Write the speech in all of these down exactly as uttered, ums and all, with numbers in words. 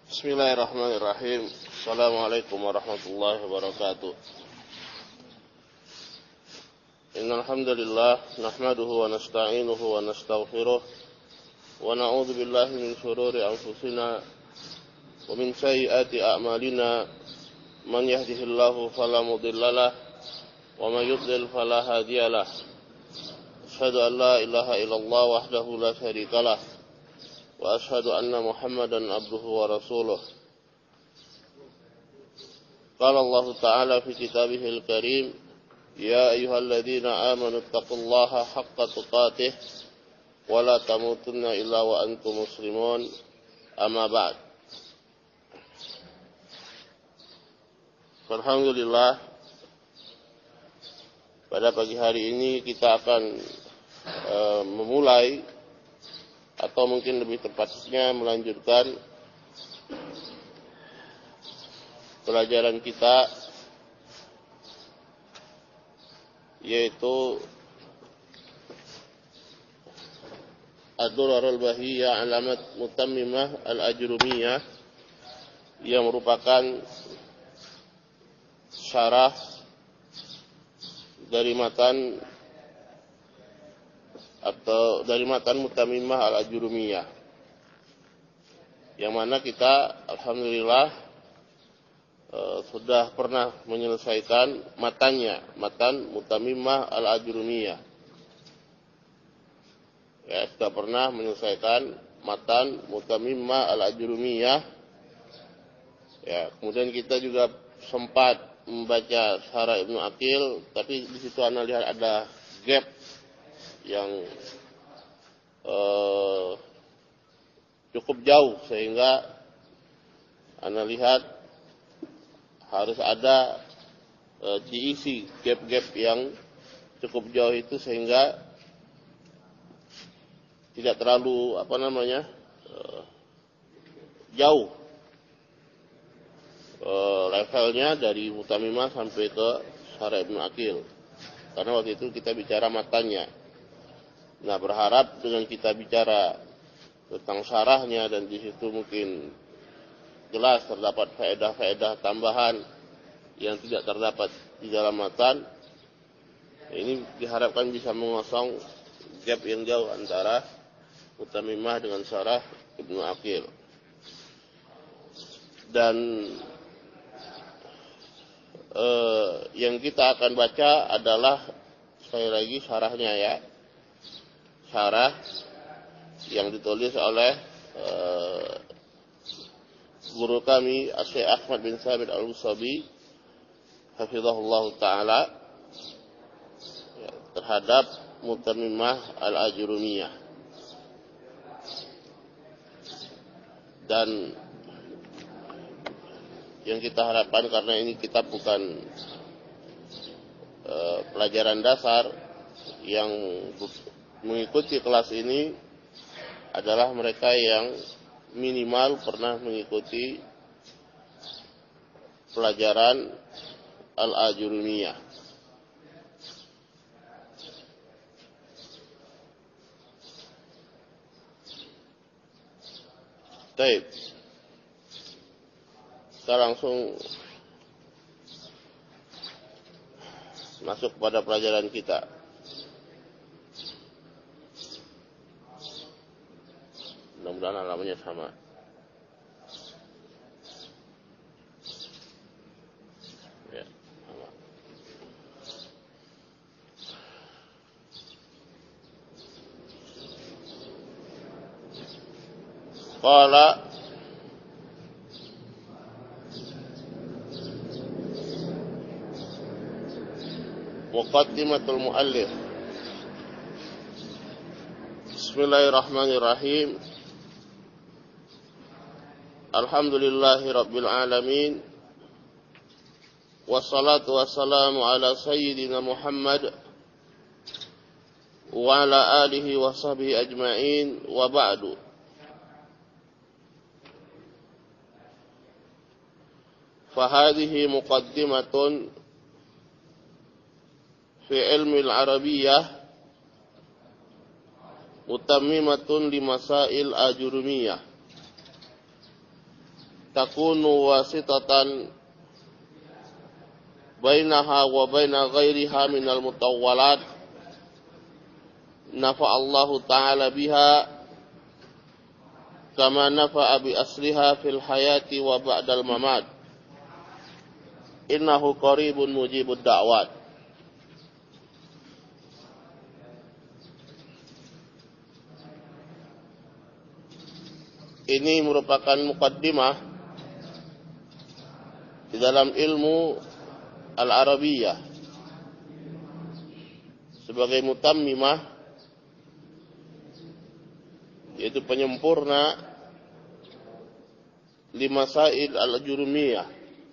Bismillahirrahmanirrahim. Assalamualaikum warahmatullahi wabarakatuh. Innal hamdalillah nahmaduhu wa nasta'inuhu wa nastaghfiruh wa na'udzu billahi min shururi anfusina wa min sayyiati a'malina. Man yahdihillahu fala mudhillalah wa man yudlil fala hadiyalah. Asyhadu an la ilaha illallah wahdahu la syarikalah wa asyhadu anna Muhammadan abduhu wa rasuluh. Qala Allah Ta'ala fi kitabihil karim, ya ayyuhalladzina amanu taqullaha haqqa tuqatih wa la tamutunna illa wa antum muslimun. Amma ba'd. Alhamdulillah, pada pagi hari ini kita akan e, memulai atau mungkin lebih tepatnya melanjutkan pelajaran kita, yaitu Ad-Durar al-Bahiyah Alamat Mutammimah al-Ajrumiyah, yang merupakan syarah dari matan atau dari matan Mutammimah al-Ajrumiyah, yang mana kita alhamdulillah e, sudah pernah menyelesaikan matannya, matan Mutammimah al-Ajrumiyah. Ya, sudah pernah menyelesaikan matan Mutammimah al-Ajrumiyah. Ya, kemudian kita juga sempat membaca syarah Ibnu Aqil, tapi di situ Anda lihat ada gap yang eh, cukup jauh, sehingga Anda lihat harus ada eh, diisi gap-gap yang cukup jauh itu, sehingga tidak terlalu apa namanya eh, jauh eh, levelnya dari Mutammimah sampai ke syarah Ibnu Aqil, karena waktu itu kita bicara matanya. Nah, berharap dengan kita bicara tentang syarahnya dan di situ mungkin jelas terdapat faedah-faedah tambahan yang tidak terdapat di dalam matan, ini diharapkan bisa mengosong gap yang jauh antara Mutammimah dengan syarah Ibnu Aqil. Dan eh, yang kita akan baca adalah sekali lagi syarahnya, ya. Syarah yang ditulis oleh uh, guru kami Syekh Ahmad bin Sabit Al-Usabi hafizahullah ta'ala, ya, terhadap Mutammimah al-Ajrumiyah. Dan yang kita harapkan, karena ini kitab bukan uh, pelajaran dasar, yang mengikuti kelas ini adalah mereka yang minimal pernah mengikuti pelajaran Al-Ajrumiyah. Baik, kita langsung masuk pada pelajaran kita. Mudah-mudahan alamnya sama. Ya, sama. Qala Muqaddimatul Muallif. Bismillahirrahmanirrahim. Alhamdulillahi Rabbil Alamin, wassalatu wassalamu ala sayyidina Muhammad wa ala alihi wa sahbihi ajma'in, wa ba'du. Fahadihi muqaddimatun fi ilmi al-arabiyyah mutammimatun li masail ajrumiyah. takunu wasitatan bainaha wa baina ghairiha minal mutawwalat nafa'allahu ta'ala biha kama nafa'a bi asliha fil hayati wa ba'dal mamat innahu qaribun mujibud da'wat. Ini merupakan muqaddimah di dalam ilmu al-Arabiyah sebagai mutammimah, yaitu penyempurna lima masail al-jurumiyah,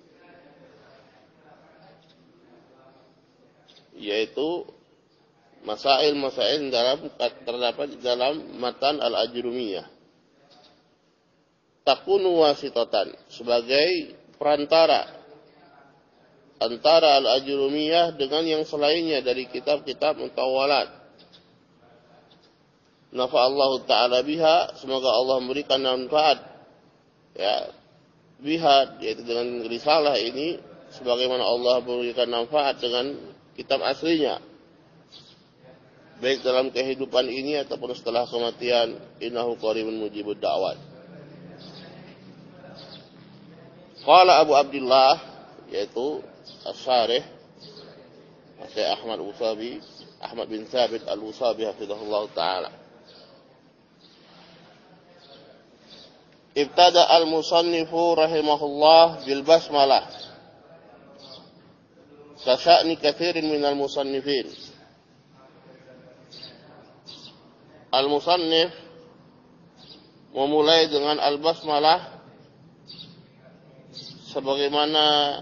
yaitu masail-masail dalam terdapat di dalam matan al-ajrumiyah. Takunu wasitatan, sebagai perantara antara al-ajrumiyah dengan yang selainnya dari kitab-kitab mutawwalat. Nafa'allahu ta'ala biha, semoga Allah memberikan manfaat ya biha, yaitu dengan risalah ini, sebagaimana Allah memberikan manfaat dengan kitab aslinya, baik dalam kehidupan ini ataupun setelah kematian. Innahu qaribun mujibud da'wat. Qala Abu Abdullah, yaitu As-Syarih Syekh Ahmad Usabi, Ahmad bin Thabit Al-Usabi hafizahullah ta'ala. Ibtada al-musannifu rahimahullah bil basmalah kasya'ni kathirin minal musannifin. Al-musannif memulai dengan al-basmalah sebagaimana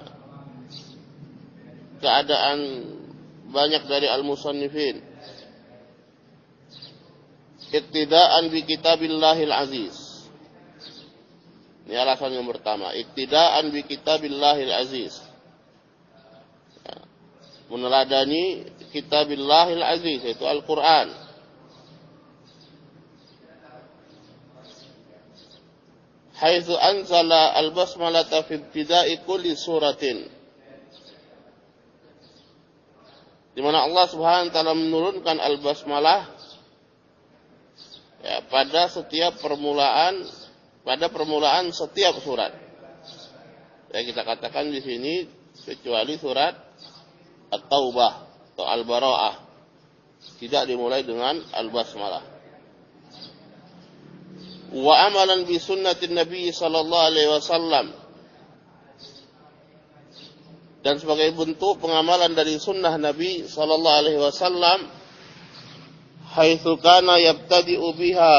keadaan banyak dari al-musannifin. Iktidaan bi kitabillahil aziz. Ini alasan yang pertama. Iktidaan bi kitabillahil aziz. Ya. Meneladani kitabillahil aziz, yaitu Al-Quran. Haitsu anzala al-basmalata fi ibtida'i kulli suratin. Di mana Allah Subhanahu wa taala menurunkan al-basmalah ya, pada setiap permulaan pada permulaan setiap surat. Ya, kita katakan di sini kecuali surat At-Taubah atau Al-Bara'ah tidak dimulai dengan al-basmalah. Wa amalan bi sunnatin Nabi sallallahu alaihi wasallam, dan sebagai bentuk pengamalan dari sunnah Nabi sallallahu alaihi wasallam, haitsu kana yabtadi'u biha,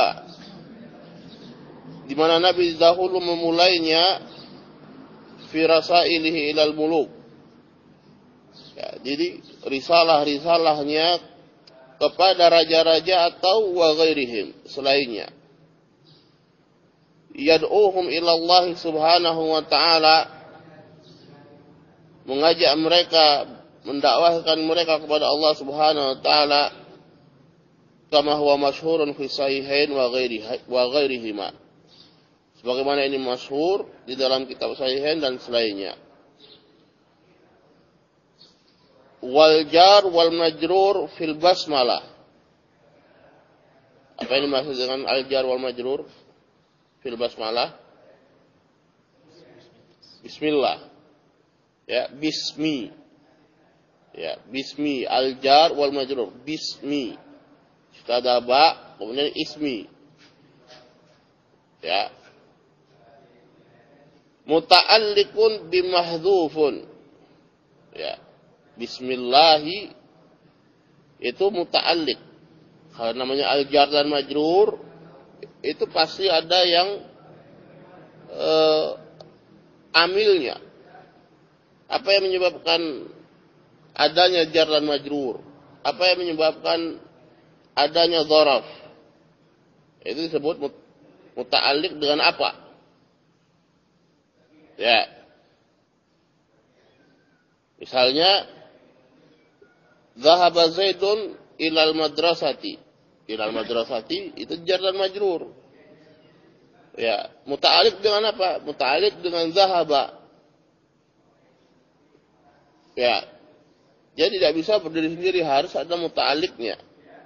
di mana Nabi dahulu memulainya fi rasailihi ilal muluk. Ya, jadi risalah-risalahnya kepada raja-raja atau wa ghairihim, selainnya. Yad'uhum ila Allah subhanahu wa ta'ala, mengajak mereka, mendakwahkan mereka kepada Allah subhanahu wa ta'ala, kama huwa masyhurun fi sahihain wa ghairihi wa ghairihima, sebagaimana ini masyhur di dalam kitab sahihain dan selainnya. Wal jar wal majrur fil basmalah. Apa ini maksud dengan al jar wal majrur fil basmalah? Bismillah. Ya, bismi. Ya, bismi, al jar wal majrur, bismi. Sudah ada ba, kemudian ismi. Ya. Muta'alliqun bimahdhufun. Ya. Bismillahi itu muta'alliq. Kalau namanya al jar dan majrur itu pasti ada yang eh, amilnya. Apa yang menyebabkan adanya jar dan majrur? Apa yang menyebabkan adanya dzaraf? Itu disebut muta'alliq dengan apa? Ya. Misalnya Zahaba Zaidun ilal madrasati. Ilal madrasati itu jar dan majrur. Ya, muta'alliq dengan apa? Muta'alliq dengan zahaba. Ya. Jadi tidak bisa berdiri sendiri, harus ada muta'alliqnya.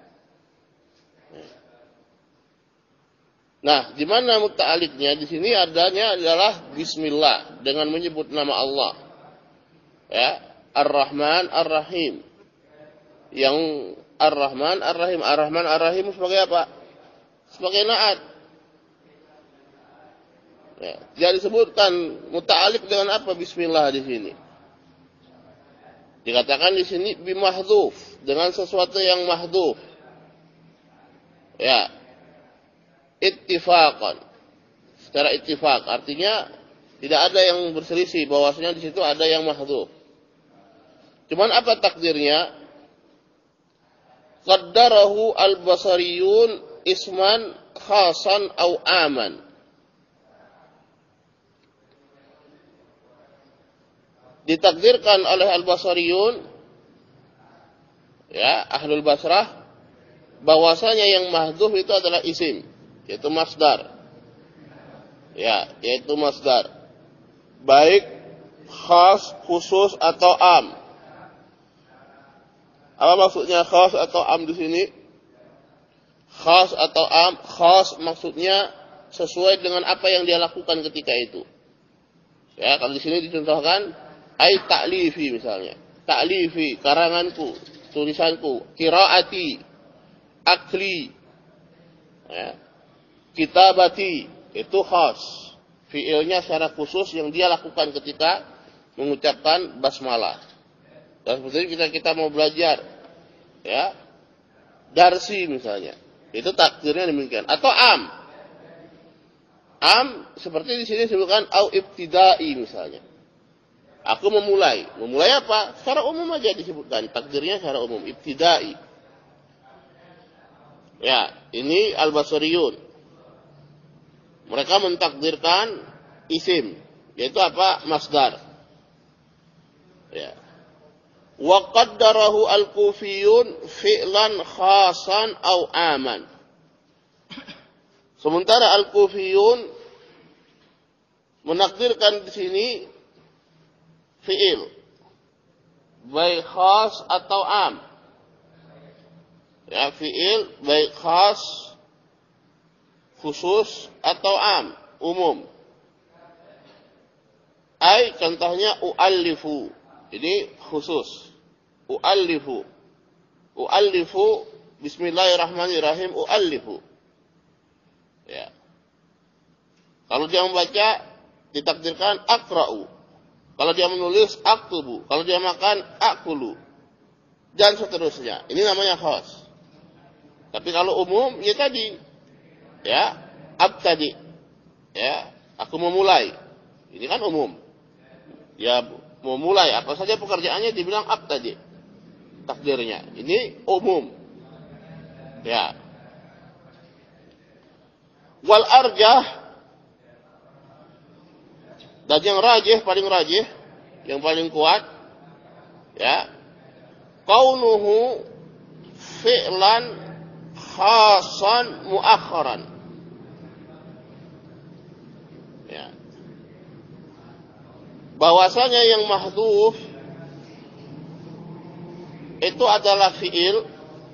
Nah, di mana muta'alliqnya? Di sini adanya adalah bismillah dengan menyebut nama Allah. Ya, Ar-Rahman Ar-Rahim. Yang Ar-Rahman Ar-Rahim, Ar-Rahman Ar-Rahim sebagai apa? Sebagai na'at. Ya, dia disebutkan muta'alliq dengan apa bismillah di sini? Dikatakan di sini bimahdhuf, dengan sesuatu yang mahdhuf. Ya. Ittifaqan. Secara ittifaq, artinya tidak ada yang berselisih bahwasanya di situ ada yang mahdhuf. Cuman apa takdirnya? Qaddarahu al-basariyun isman khasan au aman. Ditakdirkan oleh al-basariyun, ya, ahlul Basrah, bahwasanya yang mahdhuf itu adalah isim, yaitu masdar. Ya, yaitu masdar. Baik khas, khusus atau am. Apa maksudnya khas atau am di sini? Khas atau am, khas maksudnya sesuai dengan apa yang dia lakukan ketika itu. Ya, kalau di sini dicontohkan ai ta'lifi misalnya. Ta'lifi, karanganku, tulisanku, qiraati, akli, ya, kitabati, itu khas. Fiilnya secara khusus yang dia lakukan ketika mengucapkan basmalah. Dan seperti kita kita mau belajar, ya, darsi misalnya, itu takdirnya demikian. Atau am, am seperti di sini disebutkan au ibtidai misalnya. Aku memulai. Memulai apa? Secara umum aja disebutkan. Takdirnya secara umum. Ibtidai. Ya, ini al-basriyun. Mereka mentakdirkan isim. Yaitu apa? Masdar. Ya. Wa qaddarahu al-kufiyun fi'lan khasan au aman. Sementara al-kufiyun menakdirkan di sini fi'il, baik khas atau am. Ya, fi'il baik khas, khusus atau am, umum. Ai contohnya u'allifu. Ini khusus. U'allifu. U'allifu bismillahirrahmanirrahim u'allifu. Ya. Kalau dia membaca ditakdirkan aqra'u. Kalau dia menulis aktubu, kalau dia makan akulu, dan seterusnya. Ini namanya khas. Tapi kalau umum, ya tadi, ya, abtadi, ya, aku memulai. Ini kan umum. Ya, memulai apa saja pekerjaannya dibilang abtadi, takdirnya. Ini umum. Ya. Wal arjah. Dan yang rajih, paling rajih, yang paling kuat, ya, kaunuhu fi'lan khasan muakharan. Ya. Bahwasanya yang mahdhuf itu adalah fi'il,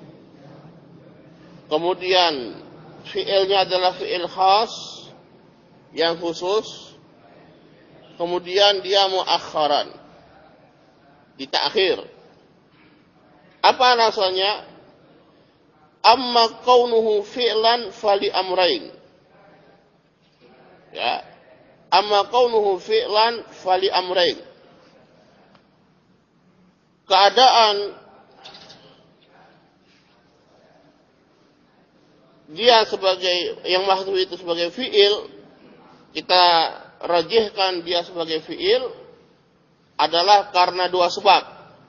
kemudian fi'ilnya adalah fi'il khas yang khusus, kemudian dia muakharan, ditakhir. Apa alasannya? Amma kaunuhu fi'lan fali amrain. Ya. Amma kaunuhu fi'lan fali amrain. Keadaan dia sebagai yang mahdhuf itu sebagai fi'il, kita rajihkan dia sebagai fi'il adalah karena dua sebab.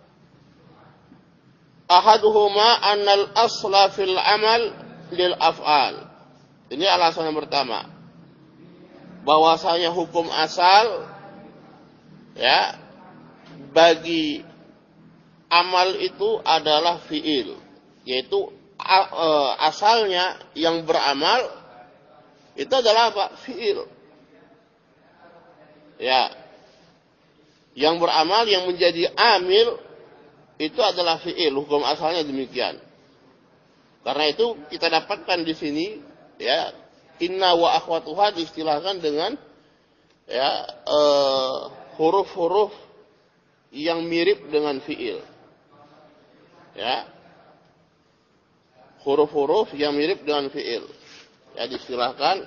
Ahaduhuma annal asla fil amal lil af'al. Ini alasan yang pertama. Bahwasanya hukum asal, ya, bagi amal itu adalah fi'il, yaitu asalnya yang beramal itu adalah apa? Fi'il. Ya. Yang beramal, yang menjadi amil, itu adalah fi'il. Hukum asalnya demikian. Karena itu kita dapatkan di sini, ya, inna wa akhwatuha diistilahkan dengan ya eh, huruf-huruf yang mirip dengan fi'il. Ya. Huruf-huruf yang mirip dengan fi'il. Ya, diistilahkan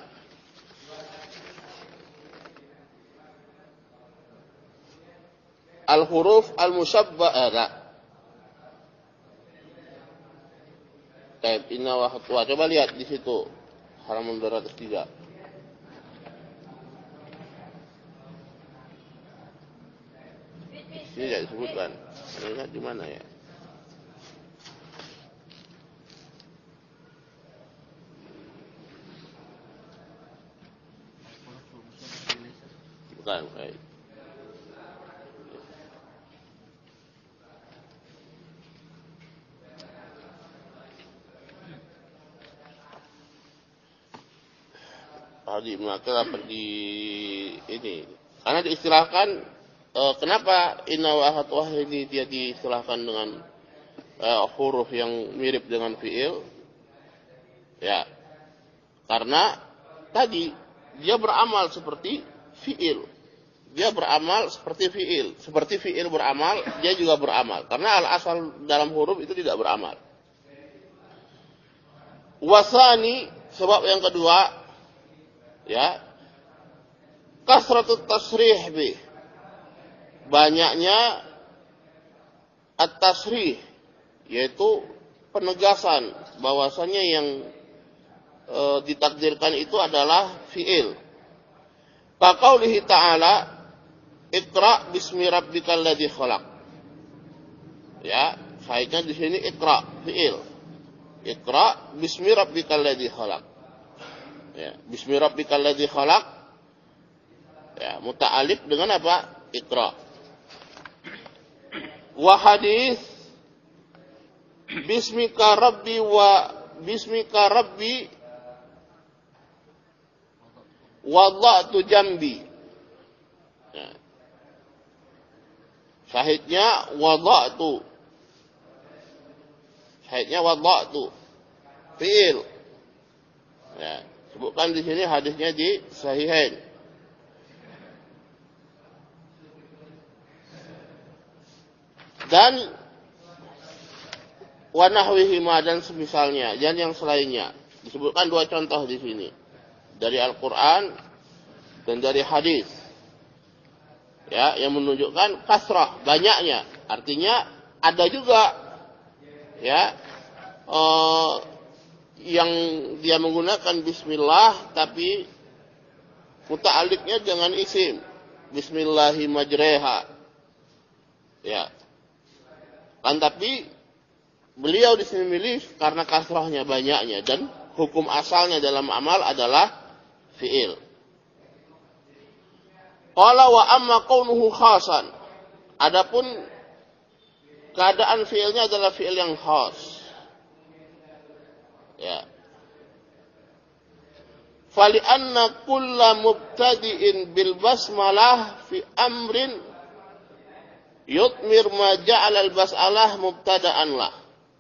al-huruf al-musyabbahah. Baik, inna wa akhwatuha. Coba lihat di situ. Halaman dua ratus tiga. Ini tidak disebutkan. Lihat di mana ya? Bukan, baik. Hadi Ibnu apa di ini? Karena diistilahkan e, kenapa inna wa akhwatuha ini dia diistilahkan dengan e, huruf yang mirip dengan fi'il? Ya. Karena tadi dia beramal seperti fi'il. Dia beramal seperti fi'il. Seperti fi'il beramal, dia juga beramal. Karena al-asal dalam huruf itu tidak beramal. Wasani, sebab yang kedua, ya, kasratut tasrih bih, banyaknya at-tasrih, yaitu penegasan bahwasanya yang e, ditakdirkan itu adalah fi'il. Kaqaulihi ta'ala, Iqra bismi rabbikal ladzi khalaq. Ya, faedahnya di sini Iqra fi'il. Iqra bismi rabbikal ladzi khalaq. Ya, bismi rabbikal ladzi khalaq. Ya, muta'alliq dengan apa? Iqra. Wa hadis bismika rabbi wa bismika rabbi wada'tu jambi. Ya. Syahidnya wada'tu. Syahidnya wada'tu. Fi'il. Ya, sebutkan di sini hadisnya di Sahihain. Dan wa nahwihima dan semisalnya dan yang selainnya. Disebutkan dua contoh di sini. Dari Al-Qur'an dan dari hadis. Ya, yang menunjukkan kasrah, banyaknya. Artinya ada juga ya eh, yang dia menggunakan bismillah tapi muta'alliqnya dengan isim. Bismillahi majreha. Ya. Kan tapi beliau di sini milih karena kasrahnya banyaknya dan hukum asalnya dalam amal adalah fi'il. Qala wa amma kaunuhu khasan. Adapun keadaan fi'ilnya adalah fi'il yang khas. Ya. Fali anna kulla mubtadi'in bil basmalah fi amrin yutmir ma ja'ala al bas'alah mubtada'an lah.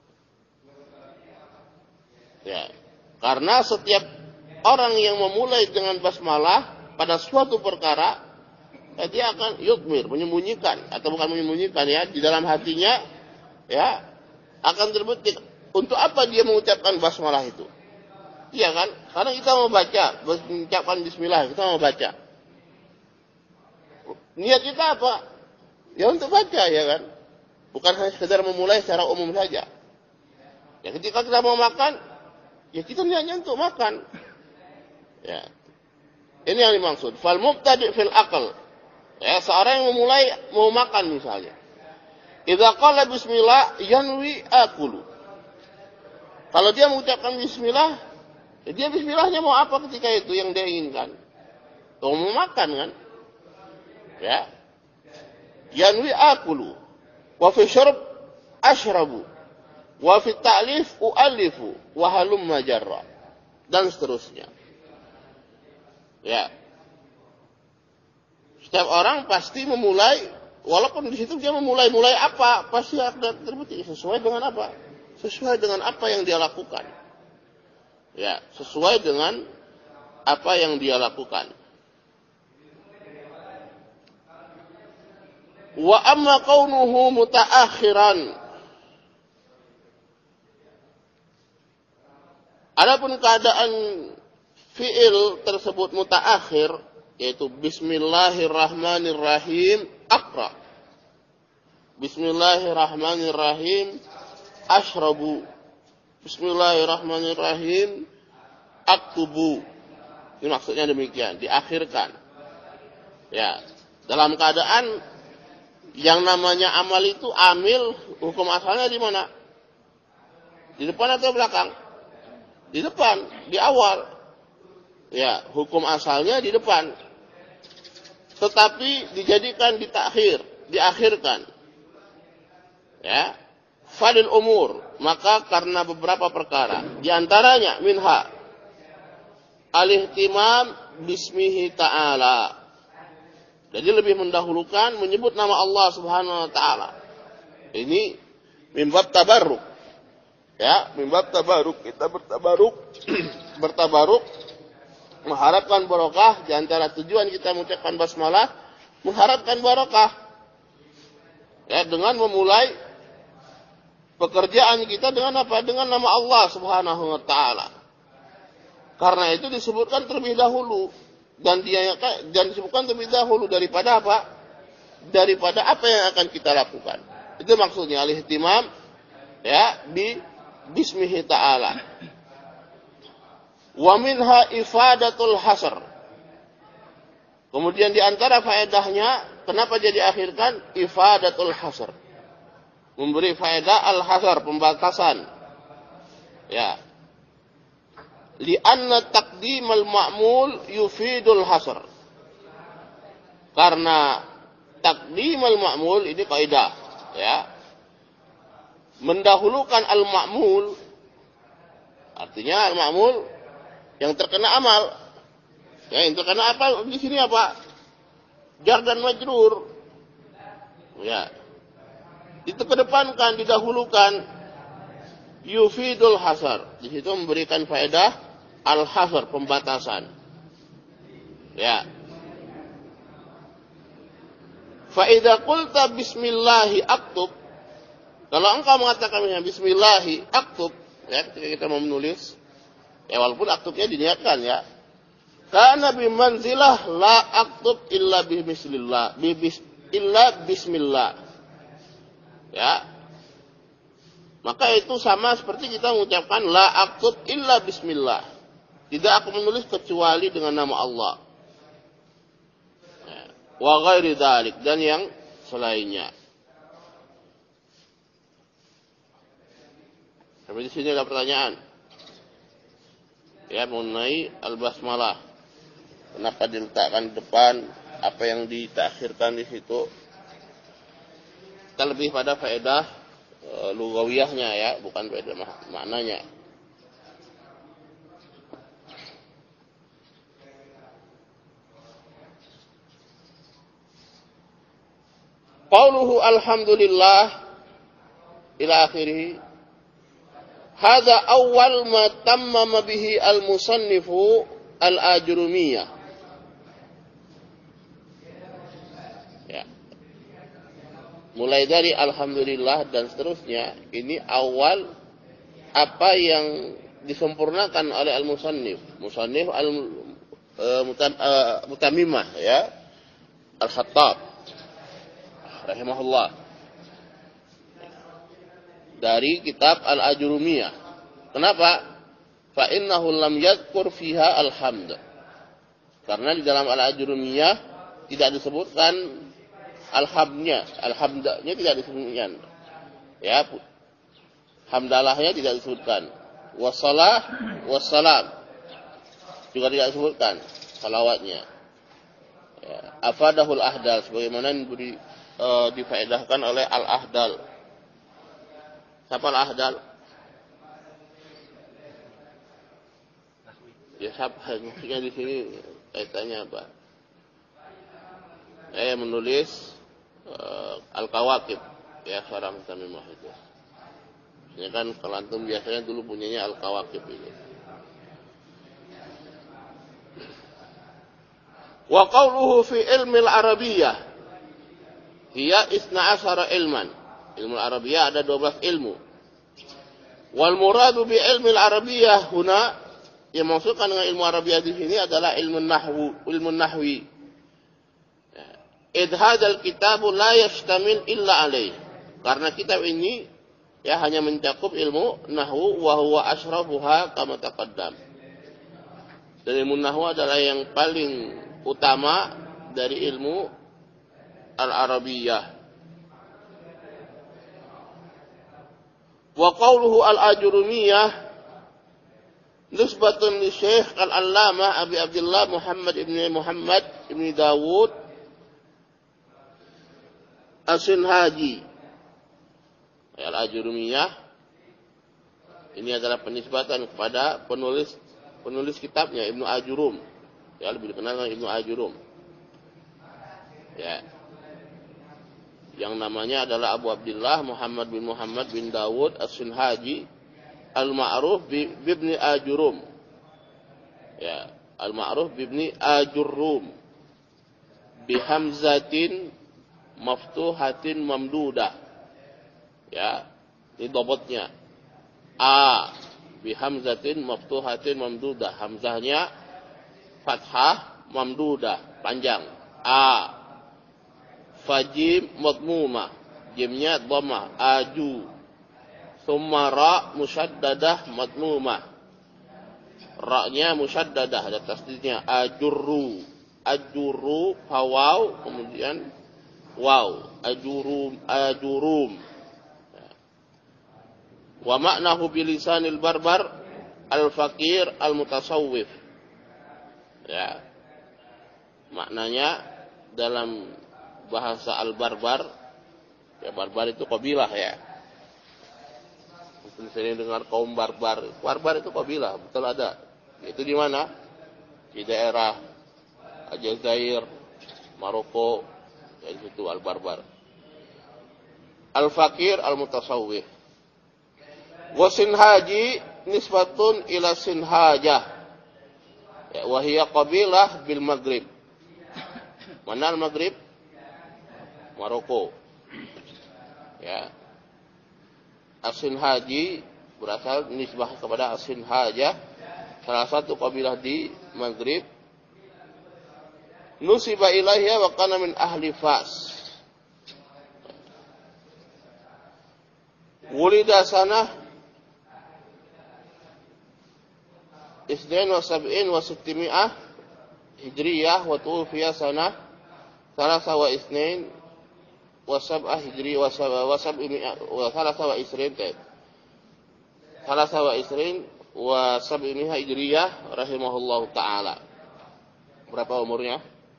Ya. Karena setiap orang yang memulai dengan basmalah pada suatu perkara, ya, dia akan yutmir, menyembunyikan atau bukan menyembunyikan ya, di dalam hatinya ya akan terbetik untuk apa dia mengucapkan basmalah itu. Iya kan? Karena kita mau baca, mengucapkan bismillah, kita mau baca. Niat kita apa? Ya untuk baca ya kan? Bukan hanya sekedar memulai secara umum saja. Ya ketika kita mau makan, ya kita niatnya untuk makan. Ya. Ini yang dimaksud. Fal mubtadi' fil aql. Ya, seorang yang memulai mau makan misalnya. Idza qala bismillah yanwi akulu. Kalau dia mengucapkan bismillah, ya dia bismillahnya mau apa ketika itu yang dia inginkan? Mau makan kan? Ya. Yanwi akulu. Wa fi syurb ashrabu. Wa fi ta'lif u'allifu wa halumma jarra. Dan seterusnya. Ya. Setiap orang pasti memulai, walaupun di situ dia memulai-mulai apa, pasti akan terbukti sesuai dengan apa? Sesuai dengan apa yang dia lakukan. Ya, sesuai dengan apa yang dia lakukan. Wa amma kaunuhu mutaakhiran. Adapun keadaan fi'il tersebut mutaakhir, yaitu bismillahirrahmanirrahim aqra. Bismillahirrahmanirrahim ashrabu. Bismillahirrahmanirrahim aktubu. Ini maksudnya demikian, diakhirkan. Ya, dalam keadaan yang namanya amal itu amil, hukum asalnya di mana? Di depan atau belakang? Di depan, di awal. Ya, hukum asalnya di depan. Tetapi dijadikan di takhir, diakhirkan. Ya. Fadil umur, maka karena beberapa perkara, di antaranya minha al-ihtimam bismihi ta'ala. Jadi lebih mendahulukan menyebut nama Allah Subhanahu wa taala. Ini mimbab tabarruk. Ya, mimbab tabarruk, kita bertabaruk, bertabaruk mengharapkan barokah. Di antara tujuan kita mengucapkan basmalah, mengharapkan barokah. Ya, dengan memulai pekerjaan kita dengan apa? Dengan nama Allah Subhanahu wa taala. Karena itu disebutkan terlebih dahulu dan dia dan disebutkan terlebih dahulu daripada apa? Daripada apa yang akan kita lakukan. Itu maksudnya al-ihtimam ya bi bismihi ta'ala. Wa minha ifadatul hasr. Kemudian di antara faedahnya, kenapa jadi akhirkan ifadatul hasr? Memberi faedah al-hasr, pembatasan. Ya. Li'anna taqdimal ma'mul yufidul hasr. Karena taqdimal ma'mul ini kaidah, ya. Mendahulukan al-ma'mul, artinya al-ma'mul yang terkena amal. Ya, yang terkena apa di sini apa? Jar dan majrur. Ya. Itu kedepankan, didahulukan. Yufidul hasar. Di situ memberikan faedah al-hasar, pembatasan. Ya. Fa idza qulta bismillahi aktub. Kalau engkau mengatakan bismillahi aktub, ya, ketika kita mau menulis, ya walaupun aktubnya diniatkan ya. Karena bimanzilah la aktub illa bismillah, bis illa bismillah. Ya. Maka itu sama seperti kita mengucapkan la aktub illa bismillah. Tidak aku menulis kecuali dengan nama Allah. Ya. Wa ghairi dzalik, dan yang selainnya. Sampai di sini ada pertanyaan. Ya, mengenai al-basmalah. Kenapa diletakkan di depan, apa yang ditakhirkan di situ? Kita lebih pada faedah e, lugawiyahnya ya, bukan faedah mak- maknanya. Qauluhu alhamdulillah ila akhirih. Hadza awal ma tammama bihi al-musannifu al-ajrumiyah. Ya. Mulai dari alhamdulillah dan seterusnya, ini awal apa yang disempurnakan oleh al-musannif. Musannif al-mutamimah ya. Al-Khattab rahimahullah. Dari kitab Al-Ajrumiyah. Kenapa? Fa innahu lam yadhkur fiha alhamd. Karena di dalam Al-Ajrumiyah tidak disebutkan alhamdnya, alhamdnya tidak disebutkan. Ya, hamdalahnya tidak disebutkan. Wassalah, wassalam juga tidak disebutkan salawatnya. Ya, afadahul ahdal sebagaimana diberi e, difaedahkan oleh al-ahdal. Siapa al-ahdal? Ya siapa maksudnya di sini kaitannya apa? Saya menulis uh, Al-Kawakib, ya, Syarah Mutamimah itu. Ini kan kalau antum biasanya dulu punyanya Al-Kawakib itu. Wa qawluhu fi ilmi al-arabiyyah hiya isna asyara ilman. Ilmu al-arabiyyah ada dua belas ilmu. Wal muradu bi ilmi al-arabiyyah huna, yang maksudkan dengan ilmu Arabiyyah di sini adalah ilmu nahwu, ilmu nahwi. Idh hadzal kitabu la yashtamil illa alaih. Karena kitab ini ya hanya mencakup ilmu nahwu wa huwa asyrafuha kama taqaddam. Dan ilmu nahwu adalah yang paling utama dari ilmu al-arabiyyah. Wa qawluhu al-ajurumiyah nisbatun li Syekh al-Allamah Abi Abdullah Muhammad ibn Muhammad ibn Dawud As-Sinhaji. Al-Ajurumiyah ini adalah penisbatan kepada penulis penulis kitabnya Ibnu Ajurum. Ya, lebih dikenal dengan Ibnu Ajurum. Ya. Yang namanya adalah Abu Abdullah Muhammad bin Muhammad bin Dawud As-Sinhaji al-ma'ruf bi ibni Ajurum. Ya, al-ma'ruf bi ibni Ajurum. Bi hamzatin maftuhatin mamdudah. Ya, ini dobotnya. A bi hamzatin maftuhatin mamdudah. Hamzahnya fathah mamdudah, panjang. A fajim madmumah, jimnya dhammah, aju. Summa ra musyaddadah madmumah. Ra-nya musyaddadah, ada tasdidnya, ajurru. Ajurru fawaw, kemudian waw, ajurum, ajurum. Wa ma'nahu bilisanil barbar al-fakir al-mutasawwif. Ya. Maknanya dalam bahasa al-barbar, ya, barbar itu kabilah, ya. Mungkin sering dengar kaum barbar. Barbar itu kabilah, betul ada. Itu di mana? Di daerah Aljazair, Maroko, ya, di situ al-barbar. Al-fakir al-mutasawwif. Wa sinhaji nisbatun ila sinhajah. Ya, wa hiya qabilah bil Maghrib. Mana al-Maghrib? Maroko. Ya. As-Sinhaji berasal nisbah kepada As-Sinhajah, salah satu kabilah di Maghrib. Nusiba ilaiha wa kana min ahli Fas. Wulida sanah isnain wa sab'in wa sittimi'ah hijriyah wa tuwfiya sanah salasa wa isnain wa sab'ah hijri wa sab'imi'ah wa salasa wa isrin salasa wa isrin wa sab'imi'ah hijriyah rahimahullahu ta'ala. Berapa umurnya?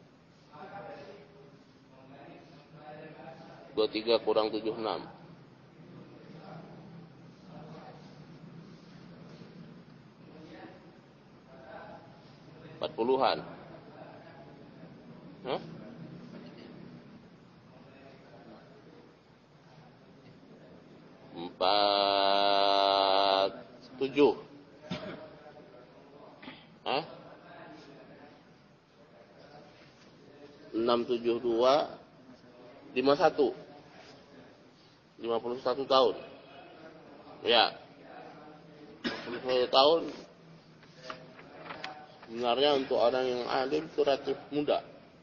dua puluh tiga kurang tujuh puluh enam. Empat puluhan. Hah? Empat tujuh. Hah? Enam tujuh dua lima satu. Lima puluh satu tahun. Ya. Lima puluh satu tahun. Sebenarnya untuk orang yang alim itu relatif muda.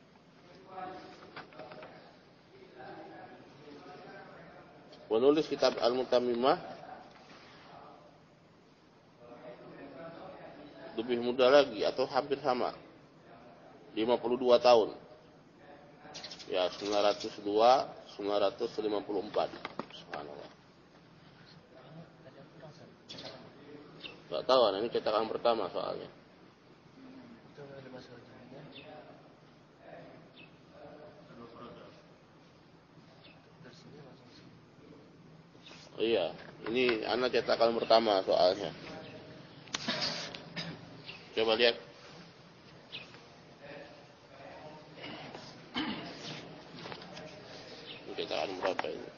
Penulis kitab Al-Mutamimah lebih muda lagi atau hampir sama, lima puluh dua tahun. Ya, sembilan ratus dua, sembilan ratus lima puluh empat. Subhanallah. Enggak tahu, ini cetakan pertama soalnya. Iya, ini anak cetakan pertama soalnya. Coba lihat. antara al-murad ini.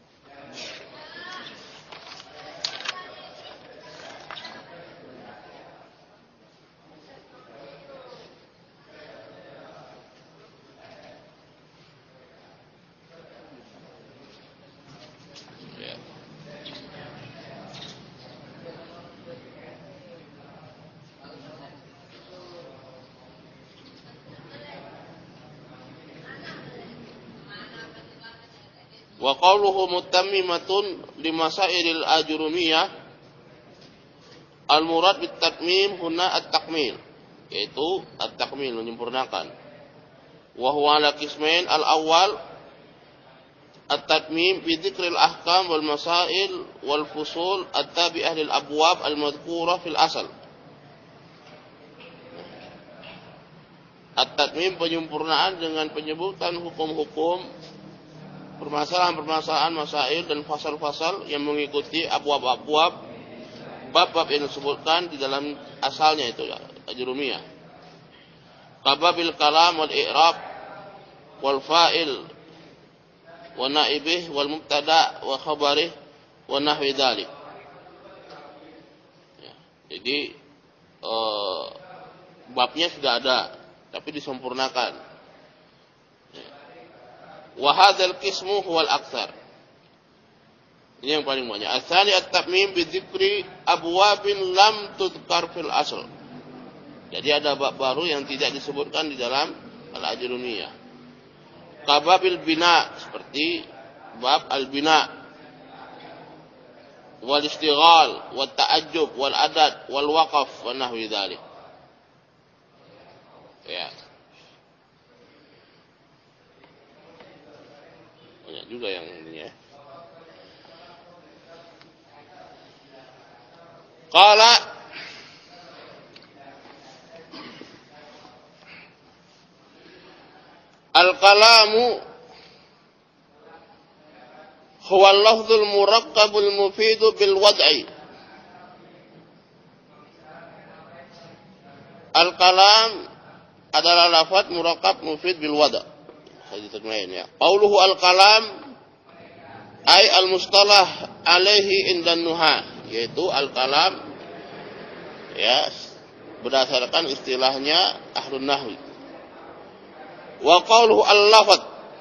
Wa qawluhu mutammimatun limasairil ajrumiyah al-murad bit tatmim huna at-takmil, yaitu at-takmil, menyempurnakan. Wa huwa ala qismain, al-awwal at-tatmim bi dzikril ahkam wal masail wal fusul at-tabi'ah lil abwab al-madhkurah fil asal. At-tatmim, penyempurnaan dengan penyebutan hukum-hukum, permasalahan-permasalahan, masail dan fasal-fasal yang mengikuti abwab-abwab, bab-bab yang disebutkan di dalam asalnya itu ajrumiyah. Kababil kalam wal i'rab wal fa'il wa naibih wal mubtada wa khabarih wa nahwi dzalik. Ya, jadi eh, babnya sudah ada tapi disempurnakan. Wa hadzal qismu huwal aktsar. Ini yang paling banyak. Asani at-tatmim bi dzikri abwabin lam tudkar fil asl. Jadi ada bab baru yang tidak disebutkan di dalam al-ajrumiyah. Kababil bina, seperti bab al-bina, wal istighal, wat ta'ajjub, wal adad, wal waqaf wa nahwi dzalik. Ya. Banyak juga yang ini ya. Qala al-kalamu huwa al-lafzul murakkabul mufidu bil wad'i. Al-kalam adalah lafaz murakkab mufid bil wad'. Ya. Qauluhu al-kalam ay al-mustalah alaihi indan nuha, yaitu al-kalam ya berdasarkan istilahnya ahlun nahwi. Wa qauluhu al-lafaz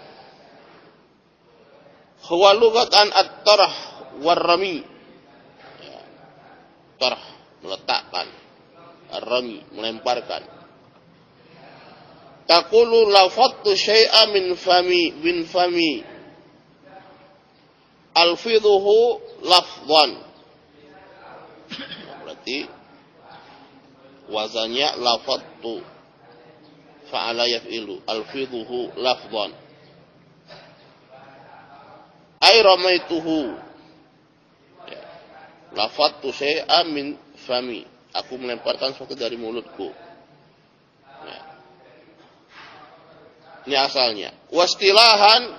huwa lughatan at-tarh war-rami. Ya. Tarh, meletakkan, ar-rami, melemparkan. Taqulu lafadtu syai'a min fami bin fami alfidhuhu lafdhan. Berarti wazannya lafadtu fa'ala yaf'ilu alfidhuhu lafdhan ay ramaituhu. Ya. Lafadtu syai'a min fami, aku melemparkan sesuatu dari mulutku. Ini asalnya. Wastilahan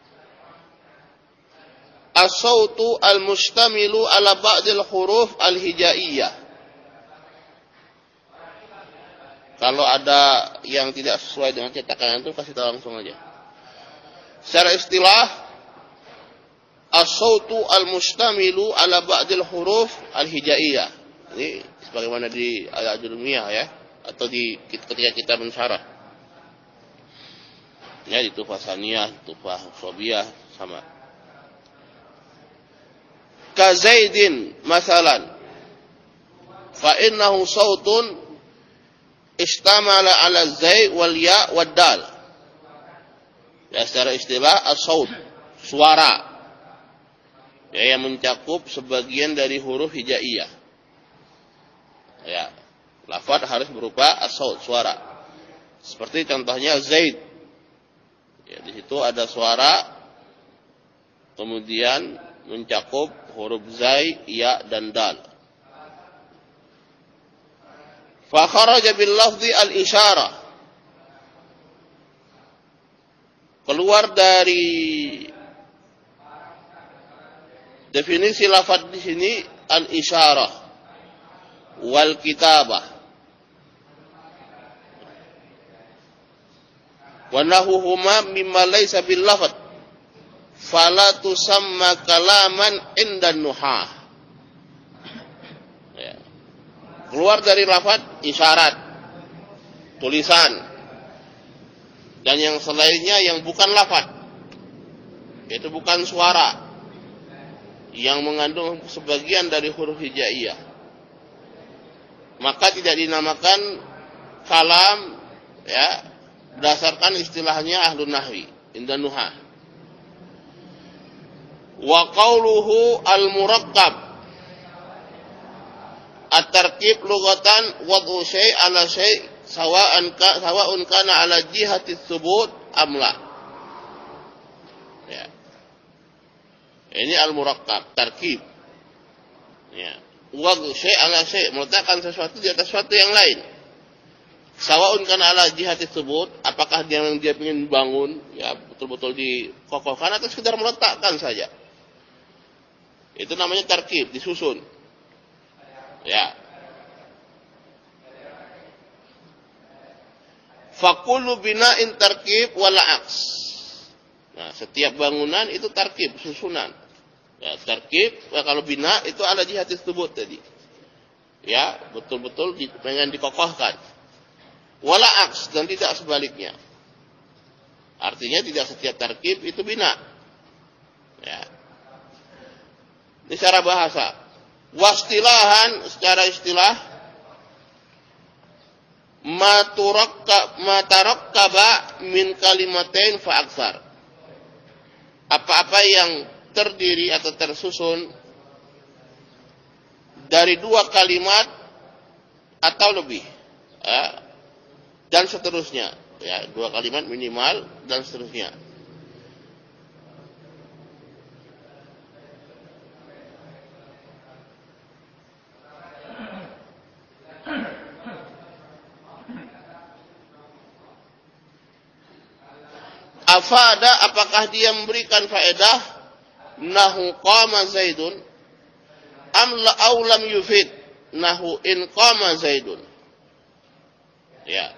as-sautu al-mustamilu ala ba'dil huruf al-hijaiyah. Kalau ada yang tidak sesuai dengan cetakan itu kasih tahu langsung aja. Secara istilah as-sautu al-mustamilu ala ba'dil huruf al-hijaiyah. Ini sebagaimana di al-ajrumiyah ya, atau di ketika kita mensyarah. Ya, di tufah saniyah, tufah sobiyah sama. Ka Zaidin masalan, fa innahu sautun istamala ala zai wal ya wad dal. Ya, secara istilah as-saut, suara. Ya, yang mencakup sebagian dari huruf hijaiyah. Ya, lafaz harus berupa as-saut, suara. Seperti contohnya Zaid. Ya, di situ ada suara, kemudian mencakup huruf zai, ya dan dal. Fa kharaja bil lafzi al isyarah. Keluar dari definisi lafaz di sini al isyarah wal kitabah. Wa nahuhuma mimma laysa bil lafaz fala tusamma kalaman indan nuhah. Ya. Keluar dari lafaz isyarat, tulisan, dan yang selainnya yang bukan lafaz, yaitu bukan suara, yang mengandung sebagian dari huruf hijaiyah, maka tidak dinamakan kalam, ya, berdasarkan istilahnya ahlun nahwi indan nuhah. Wa qawluhu al-murakkab at-tarkib lughatan wad'u syai' ala syai' sawa'an ka sawa'un kana ala jihati tsubut am la. Ya. Ini al-murakkab, tarkib. Ya. Wad'u syai' ala syai', meletakkan sesuatu di atas sesuatu yang lain. Sawa'un kana ala jihati tsubut, apakah dia yang dia ingin bangun, ya, betul-betul dikokohkan atau sekedar meletakkan saja. Itu namanya tarkib, disusun. Ya. Fakullu bina'in tarkib wala aks. Nah, setiap bangunan itu tarkib, susunan. Ya, tarkib, ya, kalau bina itu ala jihati tsubut tadi. Ya, betul-betul di, pengen dikokohkan. Wala aks, dan tidak sebaliknya. Artinya tidak setiap tarkib itu bina. Ya. Ini secara bahasa. Wastilahan, secara istilah, matarakkaba min kalimatain fa aktsar. Apa-apa yang terdiri atau tersusun dari dua kalimat atau lebih, ya, dan seterusnya, ya, dua kalimat minimal dan seterusnya. Afada, apakah dia memberikan faedah? Nahu qama Zaidun am la aw lam yufid? Nahu in qama Zaidun. Ya.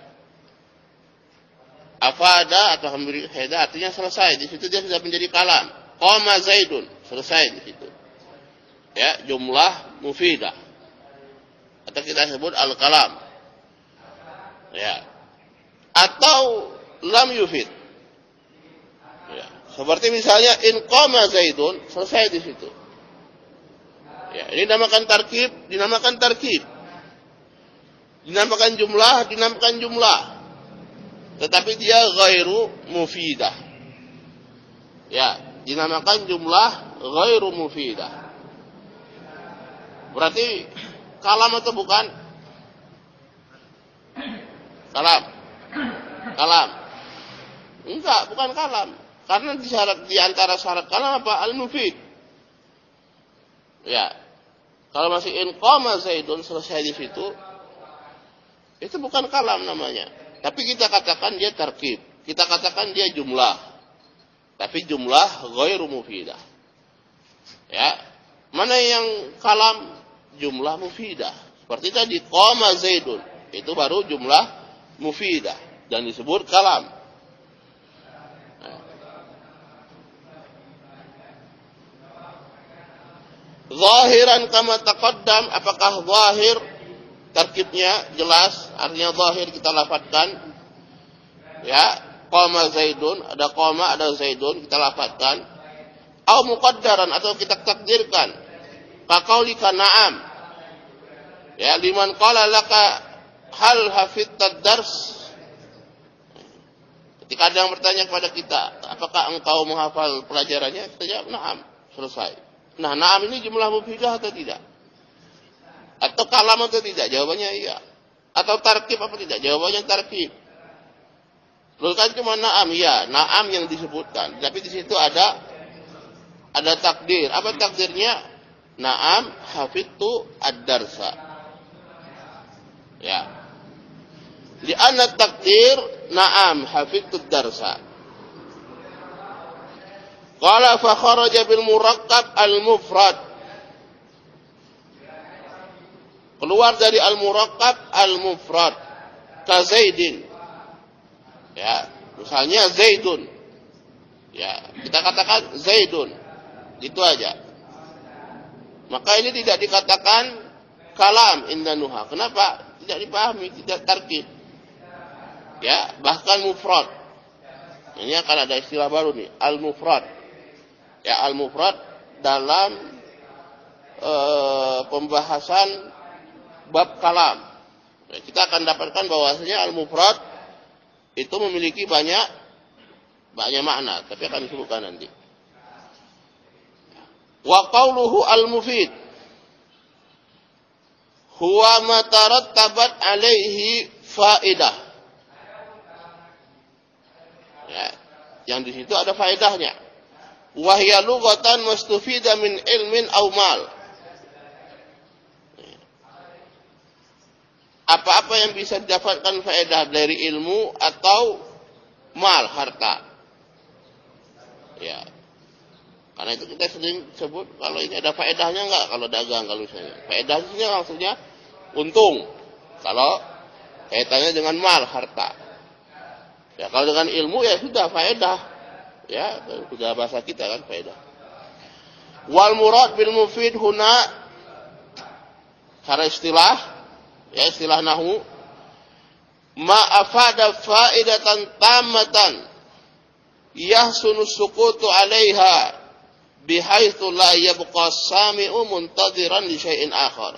Afada atau memberi faedah artinya selesai. Di situ dia sudah menjadi kalam. Qama Zaidun, selesai di situ. Ya, jumlah mufidah. Atau kita sebut al-kalam. Ya. Atau lam yufid. Ya. Seperti misalnya in qama Zaidun, selesai di situ. Ya, ini dinamakan tarkib, dinamakan tarkib. Dinamakan jumlah, dinamakan jumlah. Tetapi dia ghairu mufidah. Ya, dinamakan jumlah ghairu mufidah. Berarti kalam atau bukan? Kalam. Kalam. Enggak, bukan kalam. Karena di, syarat, di antara syarat kalam apa? Al-mufid. Ya. Kalau masih in qama Zaidun, selesai di situ, itu bukan kalam namanya. Tapi kita katakan dia tarkib. Kita katakan dia jumlah. Tapi jumlah ghairu mufidah. Ya. Mana yang kalam? Jumlah mufidah. Seperti tadi, qama Zaidun. Itu baru jumlah mufidah. Dan disebut kalam. Zahiran kama taqaddam, apakah zahir tarkibnya jelas, artinya zahir kita lafadzkan, ya, qama Zaidun, ada qama, ada Zaidun, kita lafadzkan, au muqaddaran, atau kita takdirkan, kaqaulika na'am, ya, liman qala laka hal hafidtad dars, ketika ada yang bertanya kepada kita, apakah engkau menghafal pelajarannya, kita jawab na'am, selesai. Nah, na'am ini jumlah mufidah atau tidak? Atau kalam atau tidak? Jawabannya iya. Atau tarkib apa tidak? Jawabannya tarkib. Lalu kan cuma na'am, ya, na'am yang disebutkan. Tapi di situ ada ada takdir. Apa takdirnya? Na'am hafidtu ad-darsa. Ya. Li'anna takdir na'am hafidtu ad-darsa. Qala fa kharaja bil murakkab al mufrad. Keluar dari al murakkab al mufrad. Ka Zaidin. Ya, misalnya Zaidun. Ya, kita katakan Zaidun. Itu aja. Maka ini tidak dikatakan kalam inda nuha. Kenapa? Tidak dipahami, tidak tarkib. Ya, bahkan mufrad. Ini akan ada istilah baru nih, al-mufrad. Ya, al-mufrad dalam e, pembahasan bab kalam. Ya, kita akan dapatkan bahwasanya al-mufrad itu memiliki banyak banyak makna, tapi akan disebutkan nanti. Wa qauluhu al-mufid huwa ma tarattabat alaihi faidah. Ya, yang di situ ada faedahnya. Wahya lughatan mustufida min ilmin aw mal. Apa-apa yang bisa didapatkan faedah dari ilmu atau mal, harta. Ya. Karena itu kita sering sebut kalau ini ada faedahnya enggak kalau dagang kalau misalnya. Faedahnya maksudnya untung. Kalau kaitannya dengan mal, harta. Ya, kalau dengan ilmu ya sudah faedah. Ya, sudah bahasa kita kan faedah. Wal murad bil mufid huna secara istilah, ya istilah nahwu, ma afada faidatan tammatan yahsunu sukutu 'alaiha bihaitsu la yabqa sami'u muntadhiran li syai'in akhar.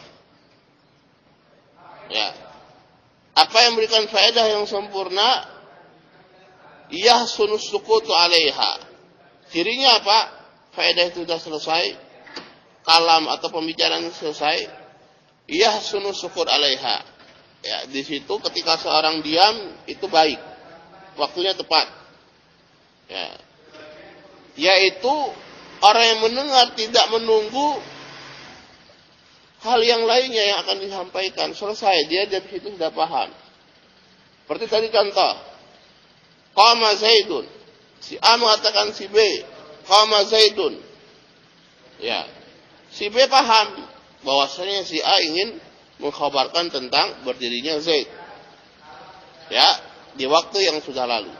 Ya. Apa yang memberikan faedah yang sempurna? Yahsunu sukutu 'alaiha. Cirinya apa? Faedah itu sudah selesai, kalam atau pembicaraan selesai. Yahsunu sukut 'alaiha. Ya, di situ ketika seorang diam itu baik. Waktunya tepat. Ya. Yaitu orang yang mendengar tidak menunggu hal yang lainnya yang akan disampaikan. Selesai, dia dari situ sudah paham. Seperti tadi contoh. Qama Zaidun. Si A mengatakan si B. Qama Zaidun. Ya. Si B paham bahwasanya si A ingin mengkhabarkan tentang berdirinya Zaid. Ya, di waktu yang sudah lalu.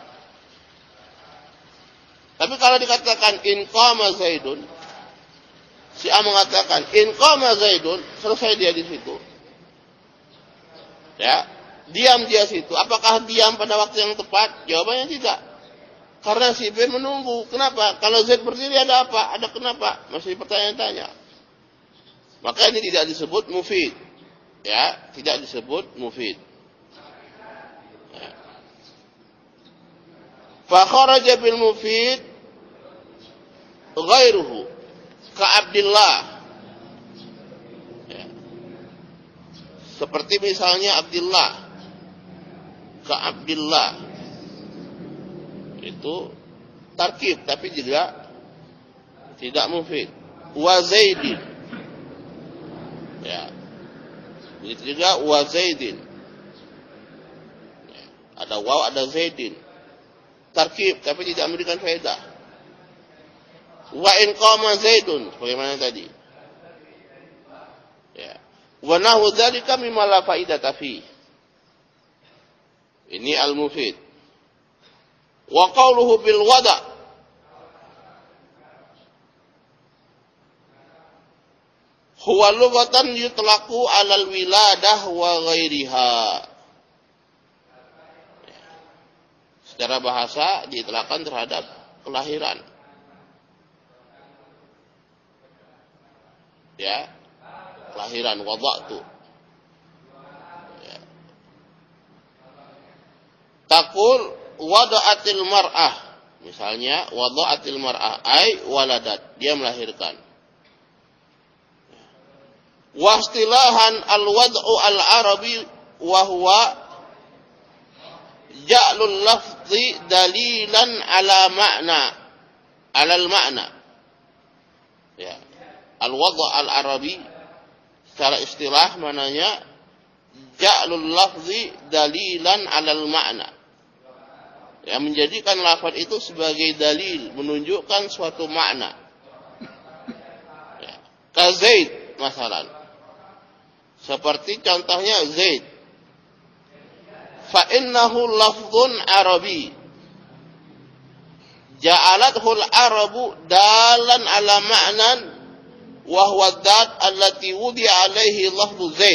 Tapi kalau dikatakan in qama Zaidun, si A mengatakan in qama Zaidun, selesai dia di situ. Ya. Diam dia situ. Apakah diam pada waktu yang tepat? Jawabannya tidak. Karena si B menunggu. Kenapa? Kalau Z berdiri ada apa? Ada kenapa? Masih pertanyaan-tanya. Maka ini tidak disebut mufid. Ya, tidak disebut mufid. Ya. Fa kharaja bil mufid ghairuhu ka Abdullah. Ya. Seperti misalnya Abdullah. Ka Abdullah itu tarkib tapi juga tidak mufid. Wa Zaidin, ya, begitu juga wa Zaidin, ya. Ada waw ada Zaidin, tarkib tapi tidak memberikan faedah. Wa in qama Zaidun, bagaimana tadi, ya. Wa nahu dzalika mimma la faidata fi. Ini al-mufid. Wa qawluhu bil wada. Huwa lughatan yutlaqu 'alal wiladah wa ghairiha. Secara bahasa diitlaqkan terhadap kelahiran. Ya. Kelahiran wada'tu. Takul wada'atil mar'ah. Misalnya wada'atil mar'ah ay waladat, dia melahirkan. Wastilahan al-wad'u al-arabi wa huwa ja'lul lafzi dalilan ala ma'na, ala al-ma'na. Ya. Al-wad'u al-arabi secara istilah mananya ja'lul lafzi dalilan ala al-ma'na. Ya, menjadikan lafaz itu sebagai dalil, menunjukkan suatu makna. Ya. Ka Zaid, masalan. Seperti contohnya Zaid. Fa innahu lafzun arabi. ja'alathul arabu dalan ala ma'nan wa huwa dzat allati wudi'a alaihi lafzu Zaid.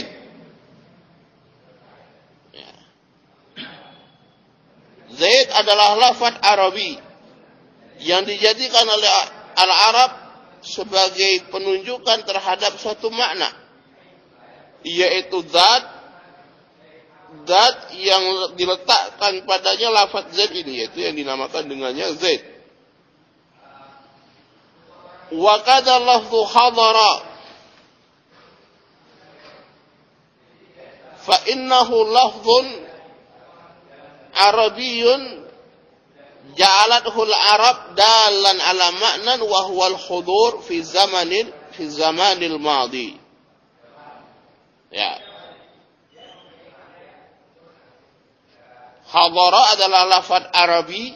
Ya. Zaid adalah lafaz Arabi yang dijadikan oleh al-Arab sebagai penunjukan terhadap suatu makna, yaitu zat, zat yang diletakkan padanya lafaz Zaid ini, yaitu yang dinamakan dengannya Zaid. Wa kadza lafzu hadara fa innahu lafzun arabiyyun ja'alathu al-arab dalan ala ma'nan wa huwa al-hudur fi zamanil fi zamanil madi. Ya. Hadara adalah lafaz Arabi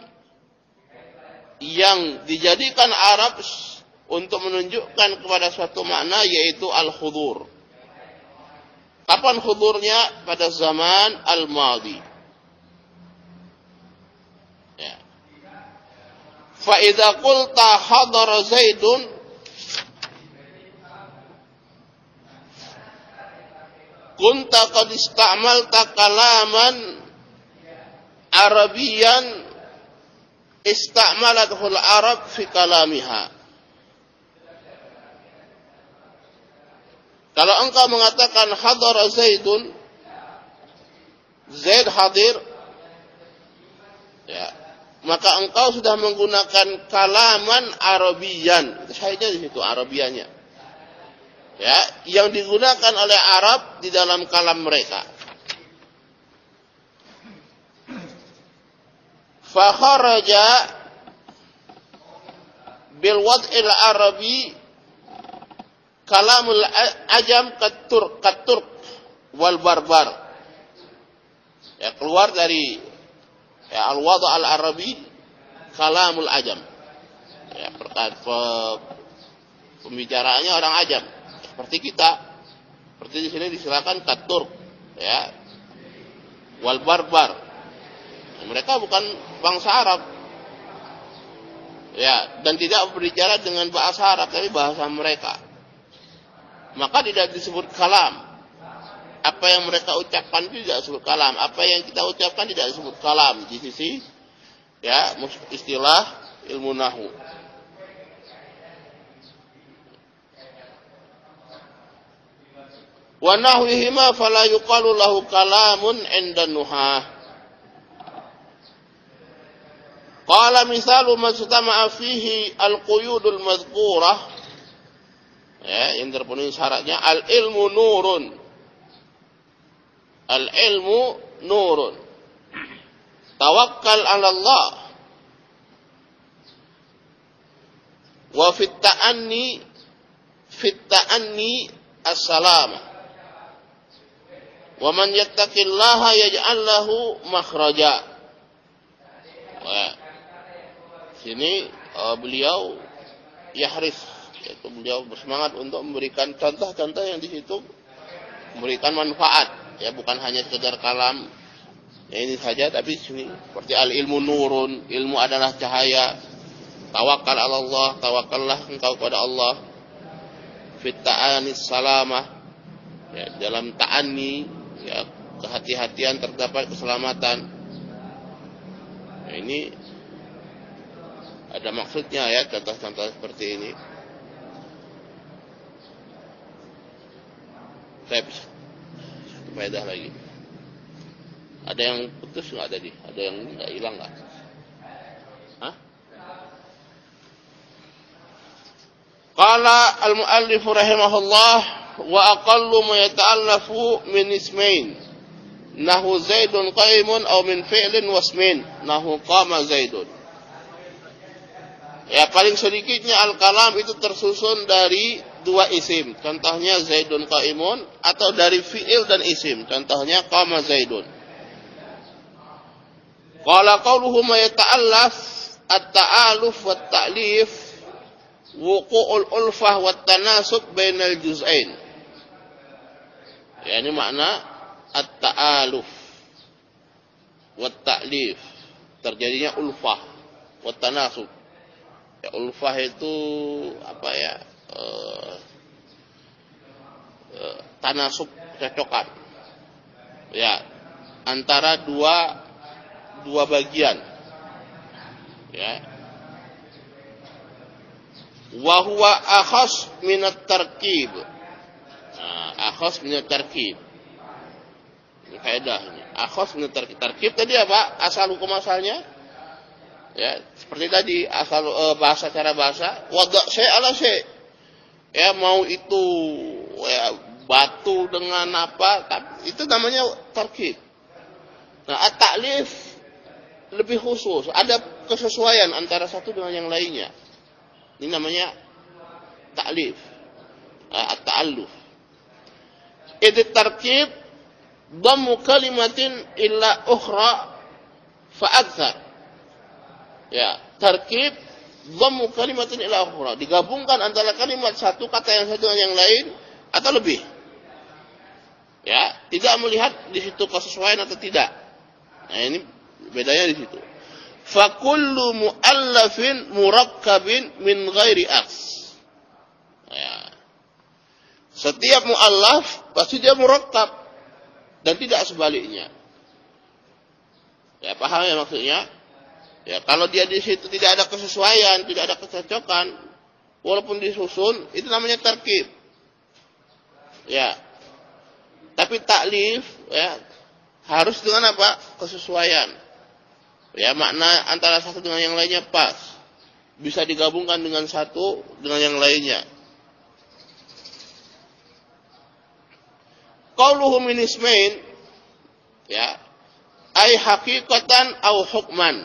yang dijadikan Arab untuk menunjukkan kepada suatu makna, yaitu al-hudur. Kapan hudurnya? Pada zaman al-madi. Ya. Fa idza qulta hadara Zaidun kunta qad ista'malta kalaman Arabiyan ista'malathu al-Arab fi kalamiha. Kalau engkau mengatakan hadara Zaidun, Zaid hadir, ya, maka engkau sudah menggunakan kalaman Arabiyan. Syahidnya di situ Arabiannya. Ya, yang digunakan oleh Arab di dalam kalam mereka. Fa kharaja bil wad'il arabi kalamul ajam katur katur wal barbar. Ya, keluar dari ya, al-wad' al-arabi kalamul ajam. Ya, pembicaraannya orang ajam. Seperti kita. Seperti di sini disilakan katur, ya. Wal barbar. Ya, mereka bukan bangsa Arab. Ya, dan tidak berbicara dengan bahasa Arab, tapi bahasa mereka. Maka tidak disebut kalam. Apa yang mereka ucapkan tidak disebut kalam. Apa yang kita ucapkan tidak disebut kalam di sisi ya istilah ilmu nahwu. Wa nahwihima fala yuqalu lahu kalamun 'inda nuhah. Qala misalu ma istama'a fihi al-quyudul madhkurah. Ya, yang terpenuhi syaratnya al-ilmu nurun. Al-ilmu nurun. Tawakkal 'ala Allah. Wa fit ta'anni fit ta'anni as-salamah. Wa man yattaqillaha yaj'al lahu makhraja. Ya. Sini uh, beliau yahris, yaitu beliau bersemangat untuk memberikan contoh-contoh yang di situ memberikan manfaat, ya, bukan hanya sekedar kalam ya ini saja, tapi sini seperti al ilmu nurun, ilmu adalah cahaya. Tawakkal ala Allah, tawakkallah engkau kepada Allah. Fit ta'anis salamah, ya, dalam ta'ani, ya, kehati-hatian terdapat keselamatan. Nah, ini ada maksudnya, ya, contoh-contoh seperti ini. Saya faedah lagi. Ada yang putus nggak tadi? Ada yang nggak hilang nggak? Hah? Qala al-muallif rahimahullah wa aqallu ma yata'allafu min ismain nahu Zaidun qaimun aw min fi'lin wasmin nahu qama Zaidun. Ya, paling sedikitnya al-kalam itu tersusun dari dua isim. Contohnya Zaidun qaimun, atau dari fi'il dan isim. Contohnya qama Zaidun. Qala qawluhu ma yata'allaf at-ta'aluf wa at-ta'lif wuqu'ul ulfah wa at-tanasub bainal juz'ain. Ya, ini makna at-ta'aluf wa at-ta'lif. Terjadinya ulfah wa at-tanasub. Ya, ulfah itu apa ya? Uh, uh, tanasub, cocokan. Ya, antara dua dua bagian. Ya. Wa huwa akhas minat tarkib. Nah, akhas minat tarkib. Ini kaidahnya. Akhas minat tarkib. Tarkib tadi apa? Asal hukum asalnya. Ya, seperti tadi asal e, bahasa cara bahasa wada syai' ala syai'. Ya, mau itu ya, batu dengan apa, itu namanya tarkib. Nah, at-ta'lif lebih khusus, ada kesesuaian antara satu dengan yang lainnya. Ini namanya ta'lif. At-ta'alluf. Idh tarkib dhammu kalimatin illa ukhra fa'akthar. Ya, tarkib dhammu kalimatin ila ukhra, digabungkan antara kalimat satu kata yang satu dengan yang lain atau lebih. Ya, tidak melihat di situ kesesuaian atau tidak. Nah, ini bedanya di situ. Fa kullu muallafin murakkabin min ghairi aks. Ya. Setiap muallaf pasti dia murakkab dan tidak sebaliknya. Ya, paham ya maksudnya? Ya, kalau dia di situ tidak ada kesesuaian, tidak ada kecocokan, walaupun disusun, itu namanya tarkib. Ya. Tapi taklif, ya, harus dengan apa? Kesesuaian. Ya, makna antara satu dengan yang lainnya pas. Bisa digabungkan dengan satu dengan yang lainnya. Qauluhu min ismain, ya, ay haqiqatan au hukman.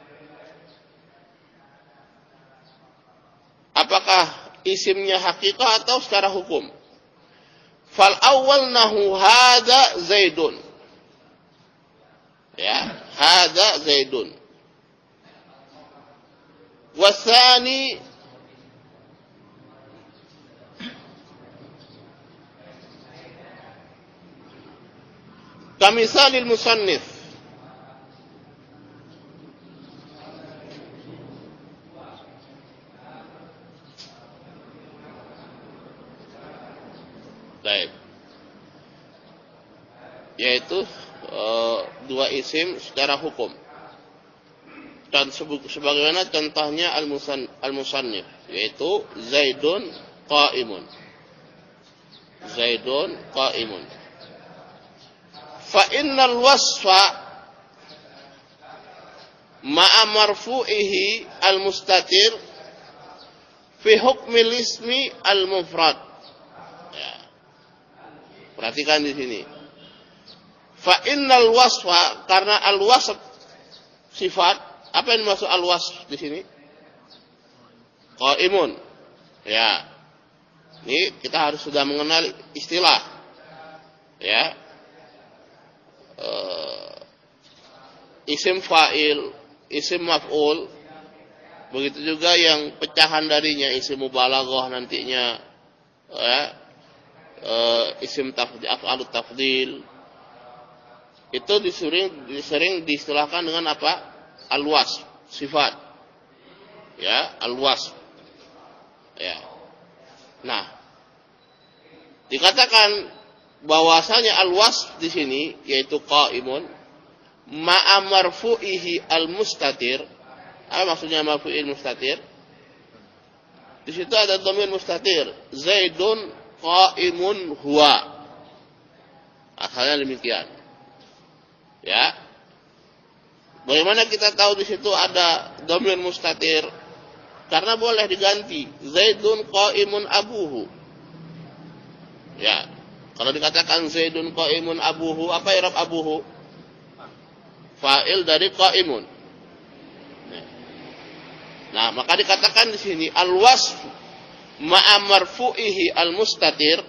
Apakah isimnya hakikat atau secara hukum? Fal awal nahu hadza Zaidun. Ya, hadza Zaidun. Wasani kamisalil musannif. Baik. Yaitu e, dua isim secara hukum. Dan sebagaimana contohnya al-musan al-musannif, yaitu Zaidun qa'imun. Zaidun qa'imun. Fa innal wasfa ma'a marfu'ihi al-mustatir fi hukmil ismi al-mufrad. Perhatikan di sini. Fa innal wasfa, karena al-wasf sifat, apa yang dimaksud al-wasf di sini? Qaimun. Ya. Ini kita harus sudah mengenal istilah. Ya. Uh, isim fa'il, isim maf'ul. Begitu juga yang pecahan darinya, isim mubalaghah nantinya. Ya. Uh, isim tafdil, af'alut tafdil, itu disering, disering diistilahkan dengan apa? Al-wasf, sifat. Ya, al-wasf. Ya. Nah, dikatakan bahwasanya al-wasf di sini yaitu qaimun ma'a marfu'ihi al-mustatir. Apa maksudnya marfu'il mustatir? Di situ ada dhamir mustatir. Zaidun qaimun huwa. Asalnya demikian. Ya. Bagaimana kita tahu di situ ada dhamir mustatir? Karena boleh diganti. Zaidun qaimun abuhu. Ya. Kalau dikatakan Zaidun qaimun abuhu, apa i'rab abuhu? Fa'il dari qaimun. Nah, maka dikatakan di sini al-wasf ma'a marfu'ihi al-mustatir.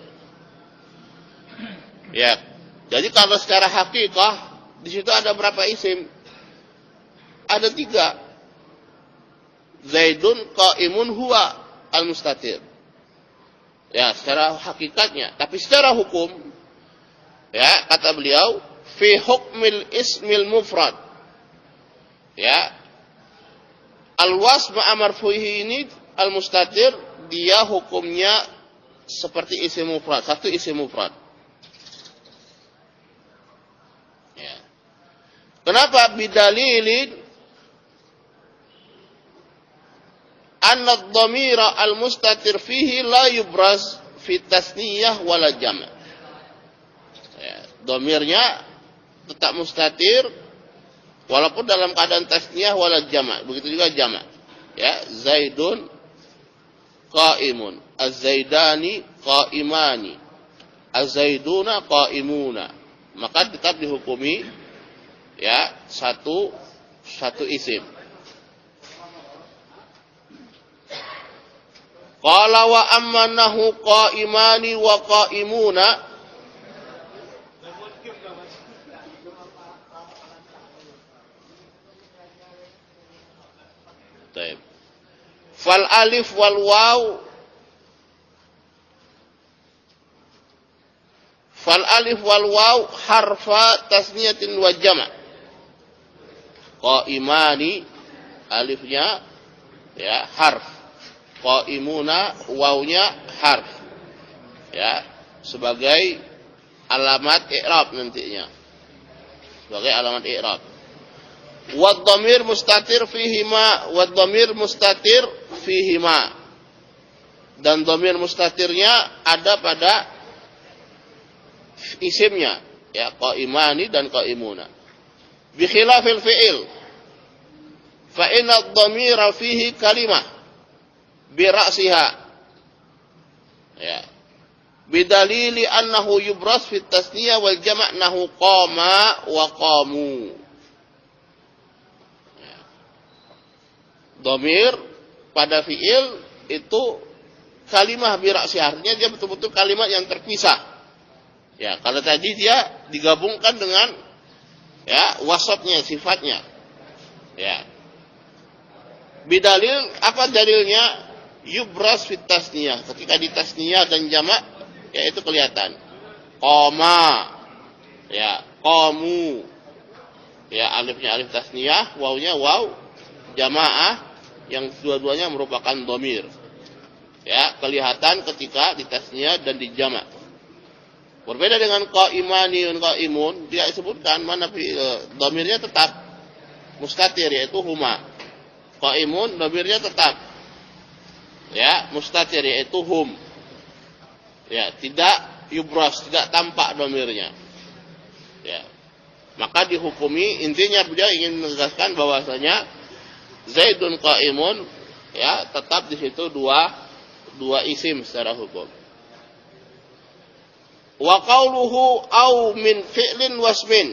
Ya. Jadi kalau secara hakikah di situ ada berapa isim? Ada tiga. Zaidun qaimun huwa al-mustatir. Ya, secara hakikatnya. Tapi secara hukum, ya, kata beliau, fi hukmil ismil mufrad. Ya. Al-wasf ma'a marfu'ihi ini al-mustatir, dia hukumnya seperti isim mufrad, satu isim mufrad. Ya. Kenapa? Bidalilin anna ad-dhamira al-mustatir fihi la yubraz fi tasniyah wala jam'. Ya, dhamirnya tetap mustatir walaupun dalam keadaan tasniyah wala jama', begitu juga jama'. Ya, Zaidun qa'imun, az-zaidani qa'imani, az-zaiduna qa'imuna. Maka tetap dihukumi ya satu satu isim. Qala wa amanahu qa'imani wa qa'imuna. Taib. Fal alif wal waw Fal alif wal waw harfa tasniyatin wa jama'. Qa'imani alifnya ya harf. Qa'imuna wawnya harf. Ya, sebagai alamat i'rab nantinya. Sebagai alamat i'rab. Wad dhamir mustatir fihima, wad dhamir mustatir fihima. Dan dhamir mustatirnya ada pada isimnya, ya, qa'imani dan qa'imuna. Bi khilafil fi'il. Fa inna ad-dhamira fihi kalimah bi ra'siha. Ya. Bidalili annahu yubras fi tasniyah wal jama' nahu qama wa qamu. Ya. Dhamir pada fi'il itu kalimah bi ra'siha, artinya dia betul-betul kalimat yang terpisah. Ya, kalau tadi dia digabungkan dengan ya wasatnya, sifatnya. Ya. Bidalil, apa dalilnya? Yubras fit tasniyah. Ketika di tasniyah dan jamak, ya itu kelihatan. Qama. Ya, qamu. Ya, alifnya alif tasniyah, wawnya waw jamaah yang dua-duanya merupakan dhamir. Ya, kelihatan ketika di tasniyah dan di jamak. Berbeda dengan qa'imani dan qa'imun, dia disebutkan mana dhamirnya tetap mustatir, yaitu huma. Qa'imun dhamirnya tetap ya mustatir, yaitu hum. Ya, tidak yubras, tidak tampak dhamirnya. Ya. Maka dihukumi, intinya beliau ingin menegaskan bahwasanya Zaidun qa'imun ya tetap di situ dua dua isim secara hukum. Wa qawluhu aw min fi'lin wasmin.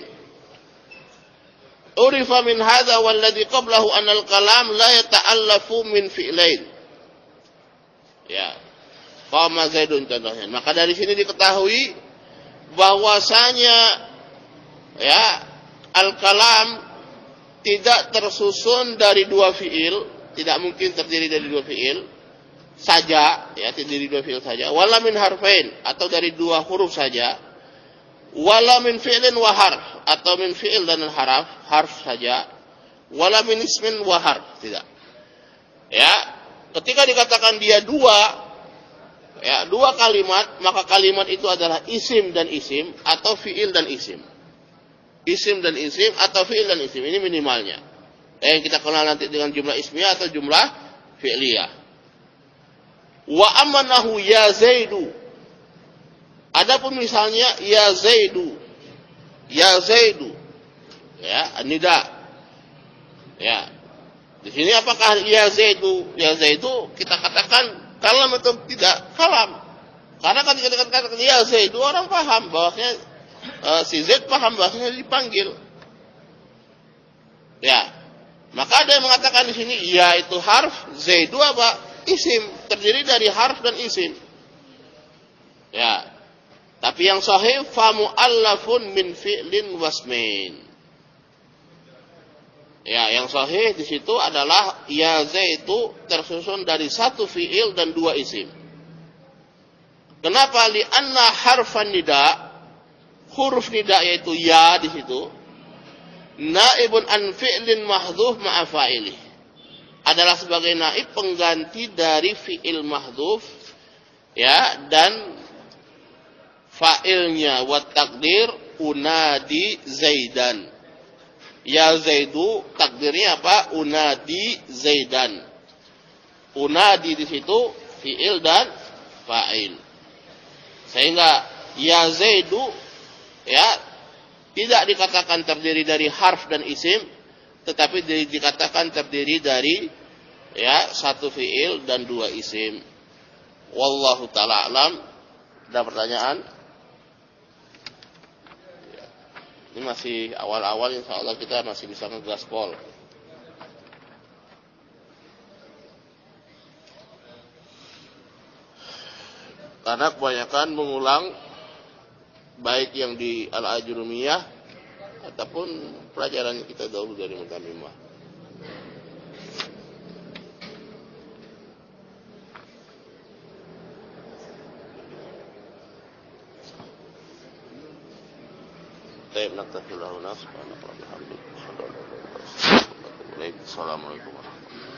Urifa min hadha walladhi qablahu anna al-kalam la yata'allafu min fi'lain. Ya. Qama Zaidun contohnya. Maka dari sini diketahui bahwasanya ya al-kalam tidak tersusun dari dua fi'il, tidak mungkin terdiri dari dua fi'il saja, ya, terdiri dua fi'il saja, wala min harfain, atau dari dua huruf saja, wala min fi'lin wa harf, atau min fi'il dan harf, harf saja, wala min ismin wa harf, tidak. Ya, ketika dikatakan dia dua, ya, dua kalimat, maka kalimat itu adalah isim dan isim, atau fi'il dan isim. Isim dan isim, atau fi'il dan isim, ini minimalnya. Eh, kita kenal nanti dengan jumlah ismiyah atau jumlah fi'liyah. Wa amanahu ya Zaidu. Adapun misalnya ya Zaidu, ya Zaidu, ya nida. Ya. Di sini apakah ya Zaidu, ya Zaidu kita katakan kalam atau tidak? Kalam. Karena kan kita katakan ya Zaidu, orang paham bahwasanya uh, si Zaid paham bahwasanya dipanggil. Ya. Maka ada yang mengatakan di sini ya itu harf, Zaidu apa? Isim, terdiri dari harf dan isim. Ya. Tapi yang sahih fa mu'allafun min fi'lin wasmin. Ya, yang sahih di situ adalah ya Zaidu tersusun dari satu fi'il dan dua isim. Kenapa? Li anna harfan nida, huruf nida yaitu ya di situ, naibun an fi'lin mahdhuf ma'a fa'ilih. adalah sebagai naib pengganti dari fi'il mahdhuf, ya, dan fa'ilnya wa takdir unadi zaidan. Ya zaidu, takdirnya apa? Unadi zaidan. Unadi di situ fi'il dan fa'il. Sehingga ya zaidu, ya, tidak dikatakan terdiri dari harf dan isim, tetapi dikatakan terdiri dari, ya, satu fi'il dan dua isim. Wallahu ta'ala alam. Ada pertanyaan? Ini masih awal-awal, insya Allah kita masih bisa ngegaspol. Karena kebanyakan mengulang baik yang di Al-Ajrumiyah ataupun pelajaran kita dahulu dari Mutamimah. Baik, naktafilahu nas, subhanallah, alhamdulillah, assalamualaikum warahmatullahi wabarakatuh.